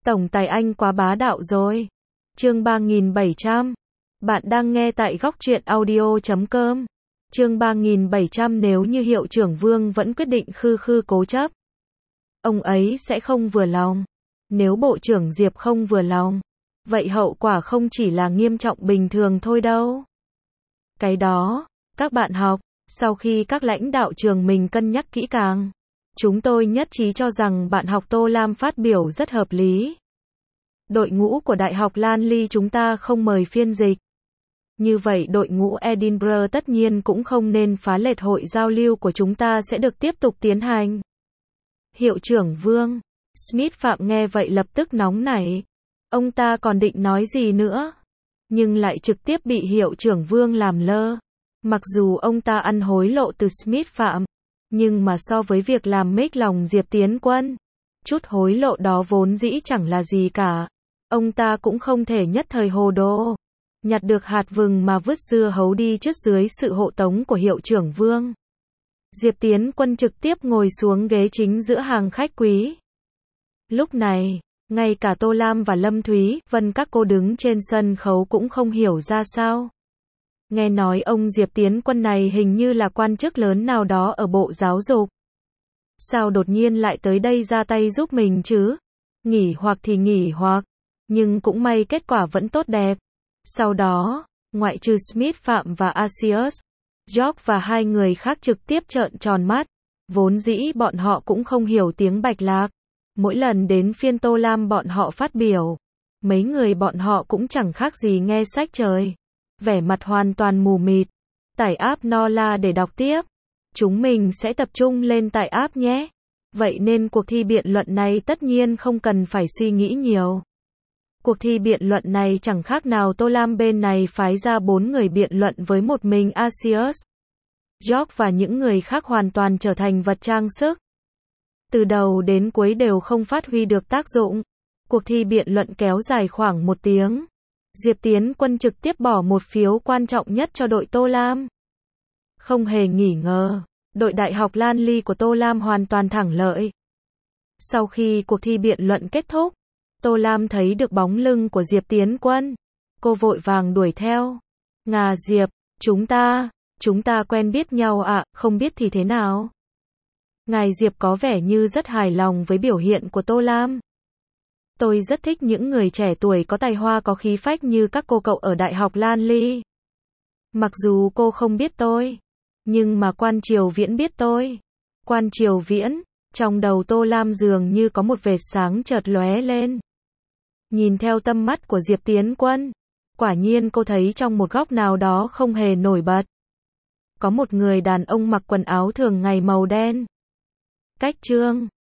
Tổng tài Anh quá bá đạo rồi. Chương 3700. Bạn đang nghe tại góc truyện audio.com. Chương 3700. Nếu như hiệu trưởng Vương vẫn quyết định khư cố chấp, ông ấy sẽ không vừa lòng. Nếu bộ trưởng Diệp không vừa lòng, vậy hậu quả không chỉ là nghiêm trọng bình thường thôi đâu. Cái đó, các bạn học, sau khi các lãnh đạo trường mình cân nhắc kỹ càng, chúng tôi nhất trí cho rằng bạn học Tô Lam phát biểu rất hợp lý. Đội ngũ của Đại học Lanley chúng ta không mời phiên dịch. Như vậy đội ngũ Edinburgh tất nhiên cũng không nên phá lệch hội giao lưu của chúng ta sẽ được tiếp tục tiến hành. Hiệu trưởng Vương Smith Phạm nghe vậy lập tức nóng nảy. Ông ta còn định nói gì nữa, nhưng lại trực tiếp bị hiệu trưởng Vương làm lơ. Mặc dù ông ta ăn hối lộ từ Smith Phạm, nhưng mà so với việc làm mếch lòng Diệp Tiến Quân, chút hối lộ đó vốn dĩ chẳng là gì cả. Ông ta cũng không thể nhất thời hồ đồ, nhặt được hạt vừng mà vứt dưa hấu đi trước dưới sự hộ tống của hiệu trưởng Vương. Diệp Tiến Quân trực tiếp ngồi xuống ghế chính giữa hàng khách quý. Lúc này, ngay cả Tô Lam và Lâm Thúy Vân các cô đứng trên sân khấu cũng không hiểu ra sao. Nghe nói ông Diệp Tiến Quân này hình như là quan chức lớn nào đó ở Bộ Giáo dục. Sao đột nhiên lại tới đây ra tay giúp mình chứ? Nghỉ hoặc thì nghỉ hoặc, nhưng cũng may kết quả vẫn tốt đẹp. Sau đó, ngoại trừ Smith Phạm và Asius, George và hai người khác trực tiếp trợn tròn mắt. Vốn dĩ bọn họ cũng không hiểu tiếng Bạch Lạc. Mỗi lần đến phiên Tô Lam bọn họ phát biểu, mấy người bọn họ cũng chẳng khác gì nghe sách trời. Vẻ mặt hoàn toàn mù mịt. Tải app Nola để đọc tiếp. Chúng mình sẽ tập trung lên tải app nhé. Vậy nên cuộc thi biện luận này tất nhiên không cần phải suy nghĩ nhiều. Cuộc thi biện luận này chẳng khác nào Tô Lam bên này phái ra 4 người biện luận với một mình Asius, George và những người khác hoàn toàn trở thành vật trang sức. Từ đầu đến cuối đều không phát huy được tác dụng. Cuộc thi biện luận kéo dài khoảng 1 tiếng. Diệp Tiến Quân trực tiếp bỏ một phiếu quan trọng nhất cho đội Tô Lam. Không hề nghi ngờ, đội Đại học Lanley của Tô Lam hoàn toàn thắng lợi. Sau khi cuộc thi biện luận kết thúc, Tô Lam thấy được bóng lưng của Diệp Tiến Quân. Cô vội vàng đuổi theo. Ngà Diệp, chúng ta quen biết nhau ạ, không biết thì thế nào? Ngài Diệp có vẻ như rất hài lòng với biểu hiện của Tô Lam. Tôi rất thích những người trẻ tuổi có tài hoa có khí phách như các cô cậu ở Đại học Lanley. Mặc dù cô không biết tôi, nhưng mà Quan Triều Viễn biết tôi. Quan Triều Viễn, trong đầu Tô Lam dường như có một vệt sáng chợt lóe lên. Nhìn theo tâm mắt của Diệp Tiến Quân, quả nhiên cô thấy trong một góc nào đó không hề nổi bật, có một người đàn ông mặc quần áo thường ngày màu đen. Cách Trương